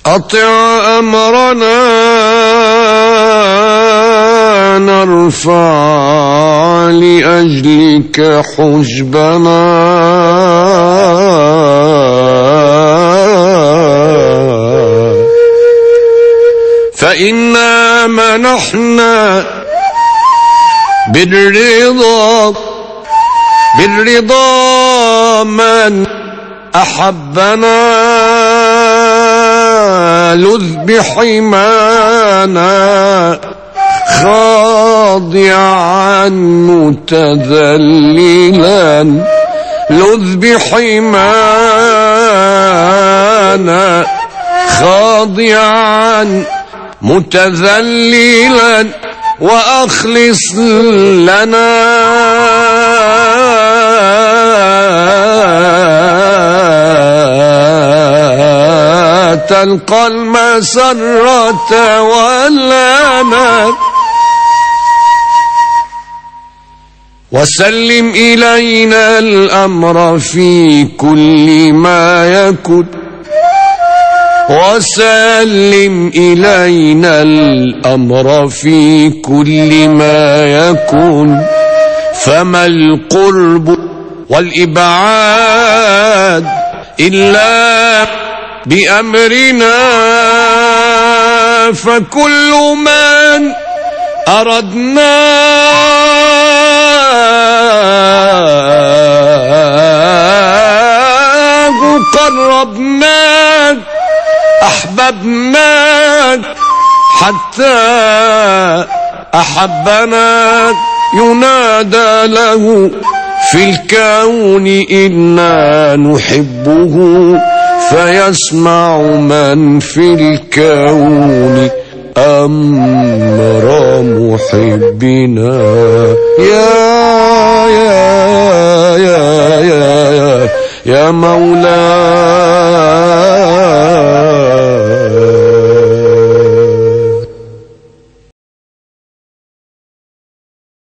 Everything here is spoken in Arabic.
أطع أمرنا نرفع لأجلك حجبنا، فإنا منحنا بالرضا من أحبنا، لذ بحمانا خاضعا متذللا، لذ بحمانا خاضعا متذللا، وأخلص لنا تلقى المسرة والأمان، وسلم إلينا الأمر في كل ما يكن، وسلم إلينا الأمر في كل ما يكون، فما القرب والإبعاد إلا بأمرنا، فكل من أردناه قربناك أحببناك حتى أحبناك، ينادى له في الكون إنا نحبه، فيسمع من في الكون أمر محبنا. يا مولاي